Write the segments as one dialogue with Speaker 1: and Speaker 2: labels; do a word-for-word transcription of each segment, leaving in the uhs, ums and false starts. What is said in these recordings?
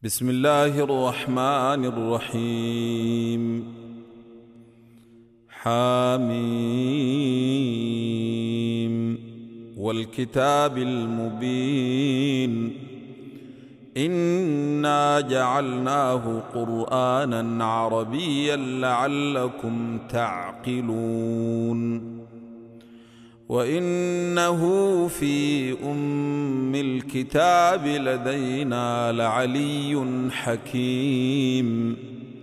Speaker 1: بسم الله الرحمن الرحيم. حاميم والكتاب المبين إنا جعلناه قرآنا عربيا لعلكم تعقلون وإنه في أم الكتاب لدينا لعلي حكيم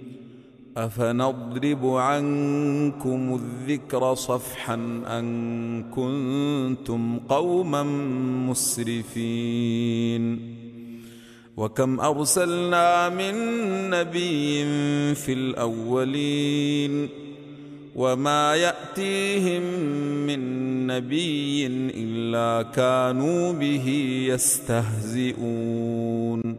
Speaker 1: أفنضرب عنكم الذكر صفحا أن كنتم قوما مسرفين وكم أرسلنا من نبي في الأولين وما يأتيهم من نبي إلا كانوا به يستهزئون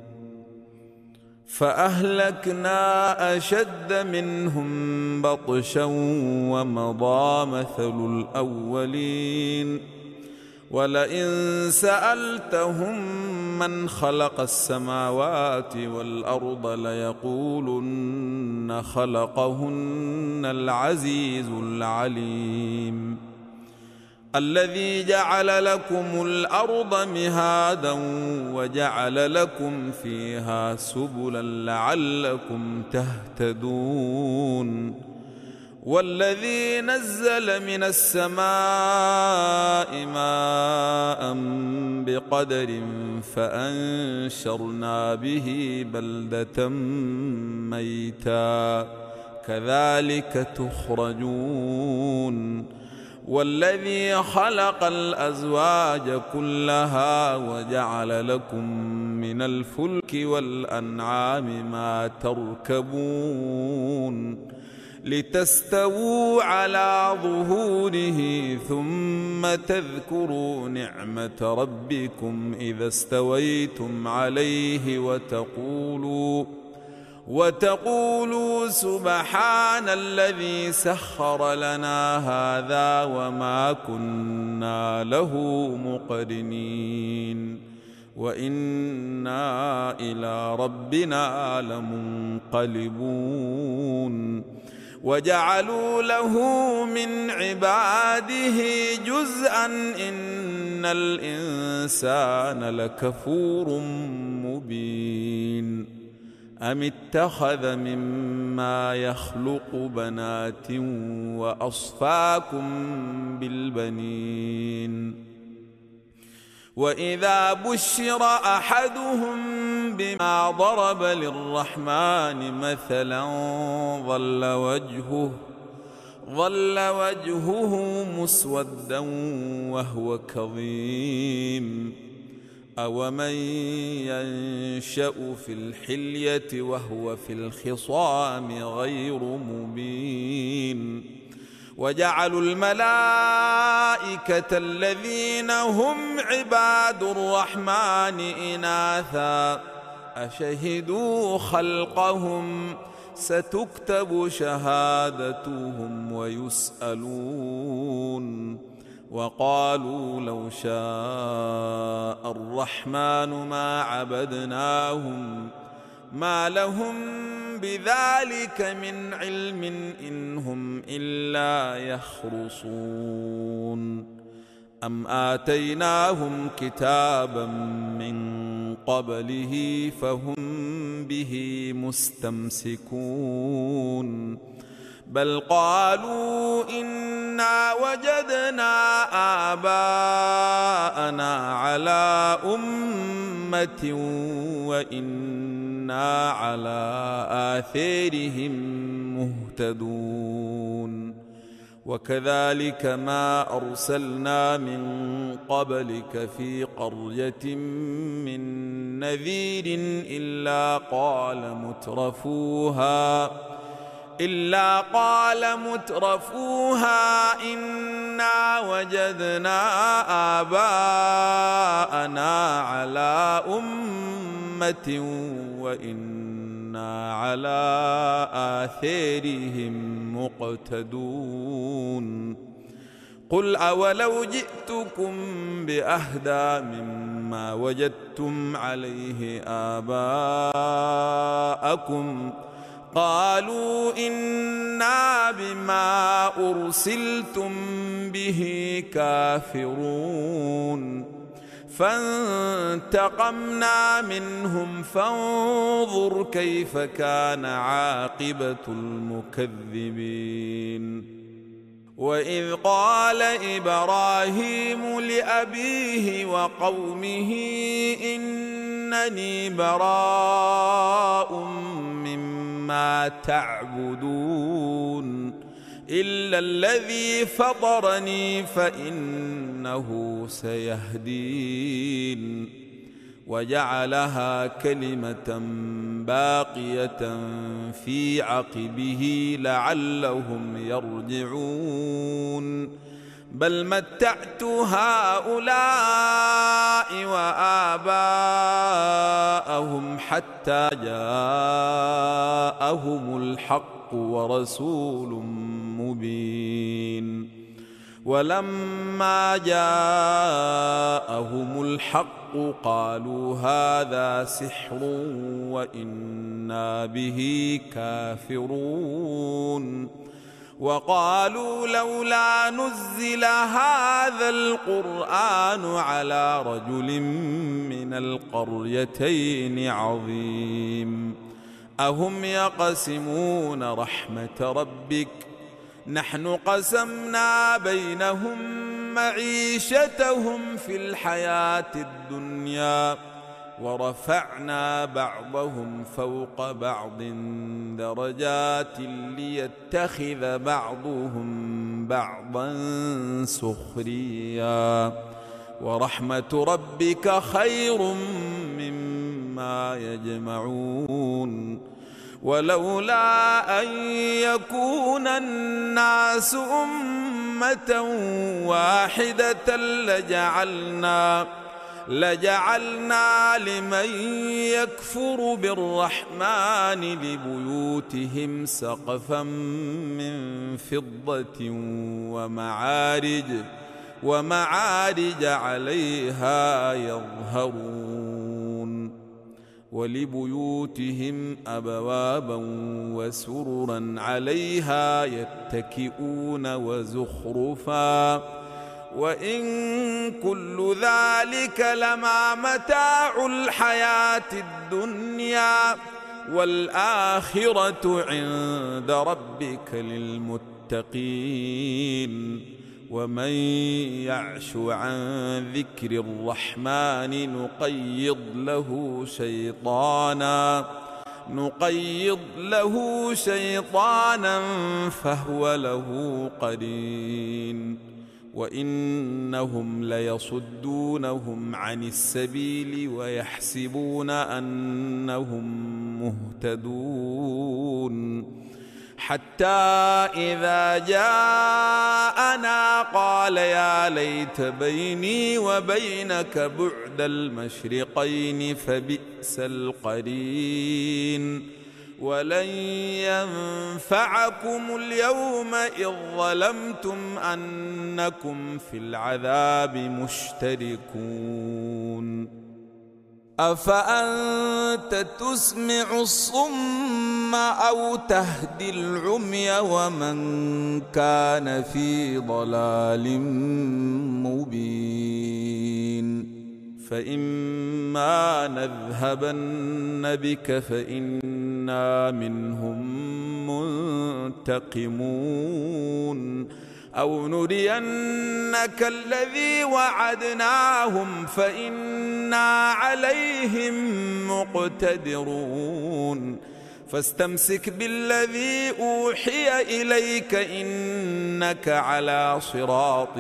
Speaker 1: فأهلكنا أشد منهم بطشا ومضى مثل الأولين ولئن سألتهم من خلق السماوات والأرض ليقولن خلقهن العزيز العليم الذي جعل لكم الأرض مهادا وجعل لكم فيها سبلا لعلكم تهتدون والذي نزل من السماء ماء بقدر فأنشرنا به بلدة ميتا كذلك تخرجون والذي خلق الأزواج كلها وجعل لكم من الفلك والأنعام ما تركبون لتستووا على ظهوره ثم تذكروا نعمة ربكم إذا استويتم عليه وتقولوا وتقولوا سبحان الذي سخر لنا هذا وما كنا له مقرنين وإنا إلى ربنا لمنقلبون وجعلوا له من عباده جزءا إن الإنسان لكفور مبين أم اتخذ مما يخلق بنات وأصفاكم بالبنين وإذا بشر أحدهم بما ضرب للرحمن مثلا ظل وجهه ظل وجهه مسودا وهو كظيم أومن ينشأ في الحلية وهو في الخصام غير مبين وجعلوا الملائكة الذين هم عباد الرحمن إناثا أشهدوا خلقهم ستكتب شهادتهم ويسألون وقالوا لو شاء الرحمن ما عبدناهم ما لهم بذلك من علم إن هم إلا يخرصون أم آتيناهم كتابا من قبله فهم به مستمسكون بل قالوا إنا وجدنا آباءنا على أمة وإنا على آثارهم مهتدون وكذلك ما أرسلنا من قبلك في قرية من نذير إلا قال مترفوها إلا قال مترفوها إنا وجدنا آباءنا على أمة وإنا على آثارهم مقتدون قل أولو جئتكم بأهدى مما ما وجدتم عليه آباءكم قالوا إنا بما أرسلتم به كافرون فانتقمنا منهم فانظر كيف كان عاقبة المكذبين وإذ قال إبراهيم لأبيه وقومه إنني براء مما تعبدون إلا الذي فطرني فإنه سيهدين وجعلها كلمة باقية في عقبه لعلهم يرجعون بل متعت هؤلاء وآباءهم حتى جاءهم الحق ورسول مبين ولما جاءهم الحق قالوا هذا سحر وإنا به كافرون وقالوا لولا نزل هذا القرآن على رجل من القريتين عظيم أهم يقسمون رحمة ربك نحن قسمنا بينهم معيشتهم في الحياة الدنيا ورفعنا بعضهم فوق بعض درجات ليتخذ بعضهم بعضا سخريا ورحمة ربك خير مما يجمعون ولولا أن يكون الناس أمة واحدة لجعلنا لجعلنا لمن يكفر بالرحمن لبيوتهم سقفا من فضة ومعارج ومعارج عليها يظهرون ولبيوتهم أبوابا وسررا عليها يتكئون وزخرفا وإن كل ذلك لما متاع الحياة الدنيا والآخرة عند ربك للمتقين ومن يعش عن ذكر الرحمن نقيض له شيطانا نقيض له شيطانا فهو له قرين وإنهم ليصدونهم عن السبيل ويحسبون أنهم مهتدون حتى إذا جاءنا قال يا ليت بيني وبينك بعد المشرقين فبئس القرين ولن ينفعكم اليوم إذ ظلمتم أنكم في العذاب مشتركون أفأنت تسمع الصم أو تهدي العمي ومن كان في ضلال مبين فإما نذهبن بك فإنا منهم منتقمون أو نرينك الذي وعدناهم فإنا عليهم مقتدرون فاستمسك بالذي أوحي إليك إنك على صراط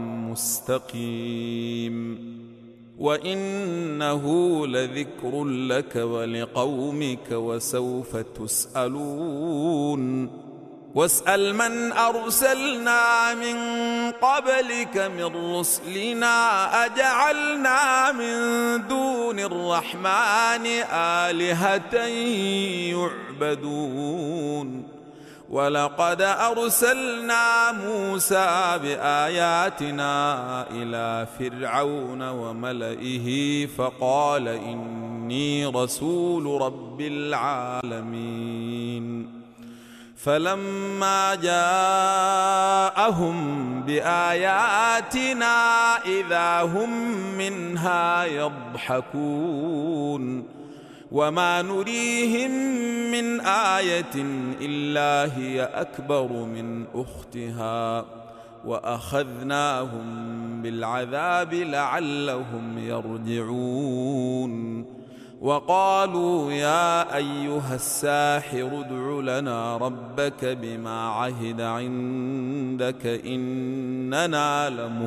Speaker 1: مستقيم وإنه لذكر لك ولقومك وسوف تسألون واسأل من أرسلنا من قبلك من رسلنا أجعلنا من دون الرحمن آلهة يعبدون ولقد أرسلنا موسى بآياتنا إلى فرعون وملئه فقال إني رسول رب العالمين فلما جاءهم بآياتنا إذا هم منها يضحكون وما نريهم من آية إلا هي أكبر من أختها وأخذناهم بالعذاب لعلهم يرجعون وقالوا يا أيها الساحر ادع لنا ربك بما عهد عندك إننا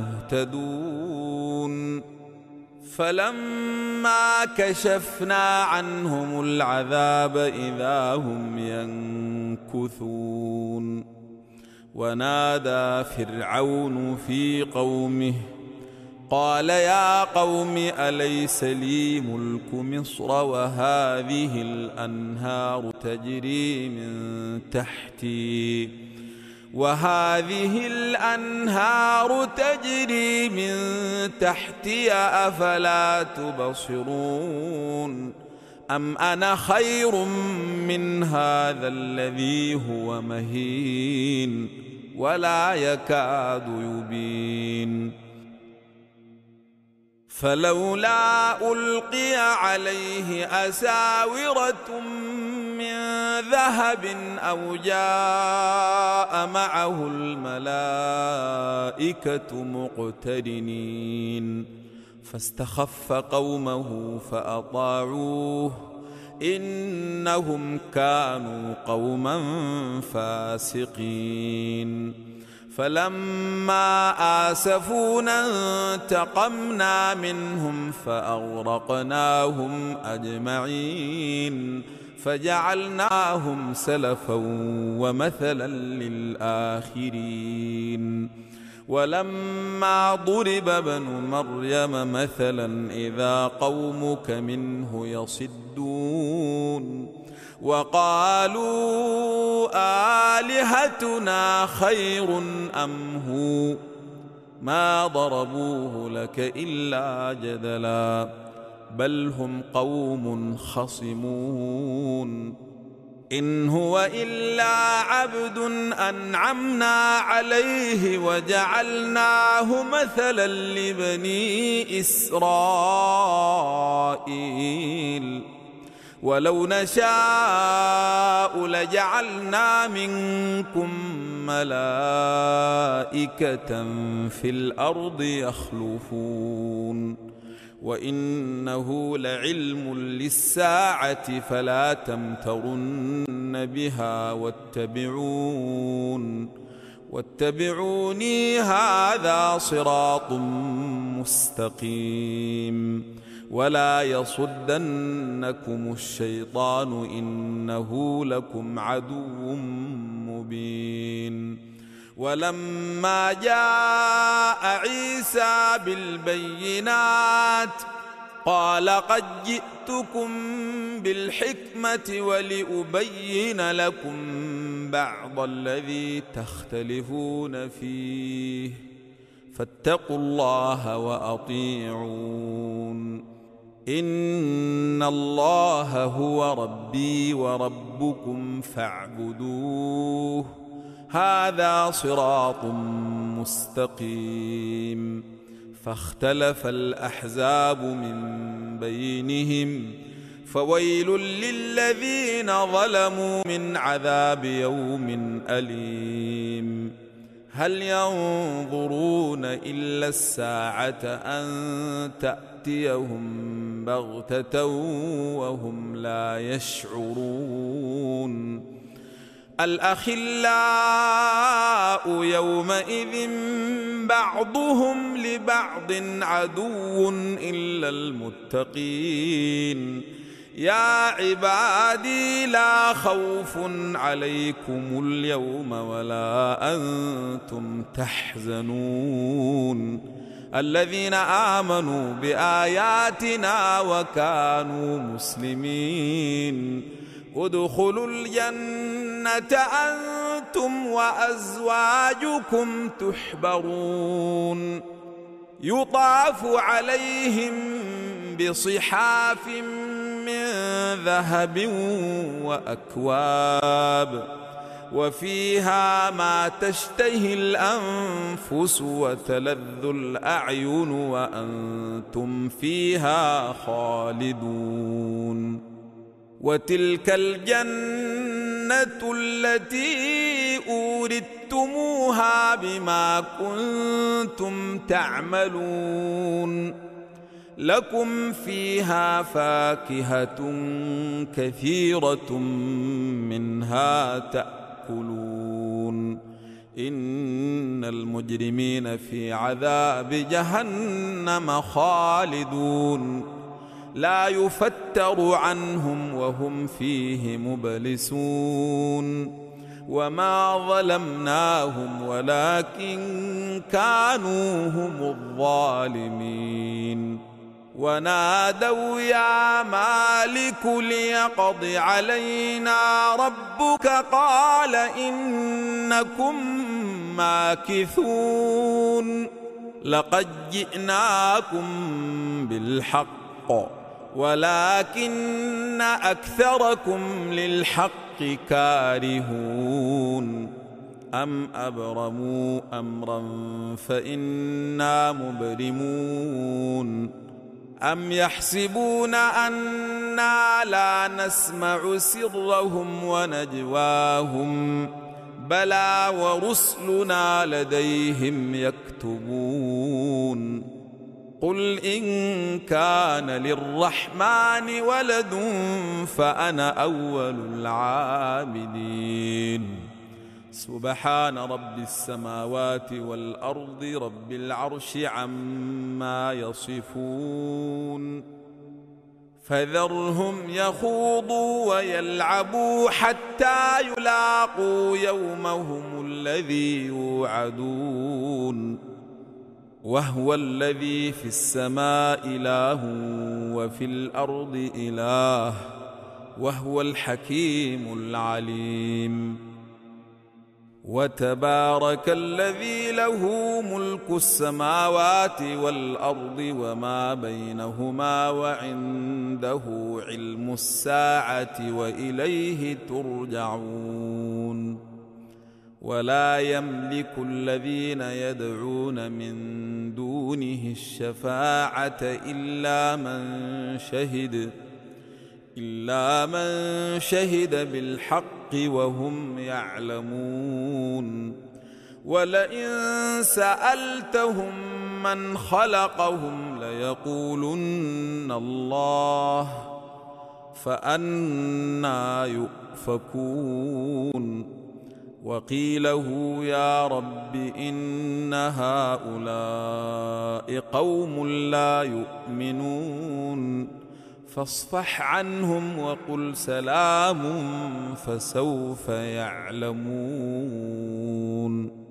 Speaker 1: لمهتدون فلما كشفنا عنهم العذاب إذا هم ينكثون ونادى فرعون في قومه قال يا قوم أليس لي ملك مصر وهذه الأنهار تجري من تحتي وهذه الأنهار تجري من تحتي أفلا تبصرون أم أنا خير من هذا الذي هو مهين ولا يكاد يبين فلولا ألقي عليه أساورة من ذهب أو جاء معه الملائكة مقترنين فاستخف قومه فأطاعوه إنهم كانوا قوما فاسقين فلما آسفونا انتقمنا منهم فأغرقناهم أجمعين فجعلناهم سلفا ومثلا للآخرين ولما ضرب ابن مريم مثلا إذا قومك منه يصدون وقالوا آلهتنا خير أم هو ما ضربوه لك إلا جدلا بل هم قوم خصمون إن هو إلا عبد أنعمنا عليه وجعلناه مثلا لبني إسرائيل ولو نشاء لجعلنا منكم ملائكة في الأرض يخلفون وإنه لعلم للساعة فلا تمترن بها واتبعون واتبعوني هذا صراط مستقيم ولا يصدنكم الشيطان إنه لكم عدو مبين ولما جاء عيسى بالبينات قال قد جئتكم بالحكمة ولأبين لكم بعض الذي تختلفون فيه فاتقوا الله وأطيعون إن الله هو ربي وربكم فاعبدوه هذا صراط مستقيم فاختلف الأحزاب من بينهم فويل للذين ظلموا من عذاب يوم أليم هل ينظرون إلا الساعة أن تأتيهم بغتة وهم لا يشعرون الأخلاء يومئذ بعضهم لبعض عدو إلا المتقين يا عبادي لا خوف عليكم اليوم ولا أنتم تحزنون الذين آمنوا بآياتنا وكانوا مسلمين ادخلوا الجنة أنتم وأزواجكم تحبرون يطاف عليهم بصحاف من ذهب وأكواب وفيها ما تشتهي الأنفس وتلذ الأعين وأنتم فيها خالدون وتلك الجنة التي أورثتموها بما كنتم تعملون لكم فيها فاكهة كثيرة منها تأكلون إن المجرمين في عذاب جهنم خالدون لا يفتر عنهم وهم فيه مبلسون وما ظلمناهم ولكن كانوا هم الظالمين ونادوا يا مالك ليقض علينا ربك قال إنكم ماكثون لقد جئناكم بالحق ولكن أكثركم للحق كارهون أم أبرموا أمرا فإنا مبرمون أم يحسبون أنا لا نسمع سرهم ونجواهم بلى ورسلنا لديهم يكتبون قل إن كان للرحمن ولد فأنا أول العابدين سبحان رب السماوات والأرض رب العرش عما يصفون فذرهم يخوضوا ويلعبوا حتى يلاقوا يومهم الذي يوعدون وهو الذي في السماء إله وفي الأرض إله وهو الحكيم العليم وتبارك الذي له ملك السماوات والأرض وما بينهما وعنده علم الساعة وإليه ترجعون ولا يملك الذين يدعون من دونه الشفاعة إلا من شهد إلا من شهد بالحق وهم يعلمون ولئن سألتهم من خلقهم ليقولن الله فأنى يؤفكون وقيله يا رب إن هؤلاء قوم لا يؤمنون فاصفح عنهم وقل سلام فسوف يعلمون.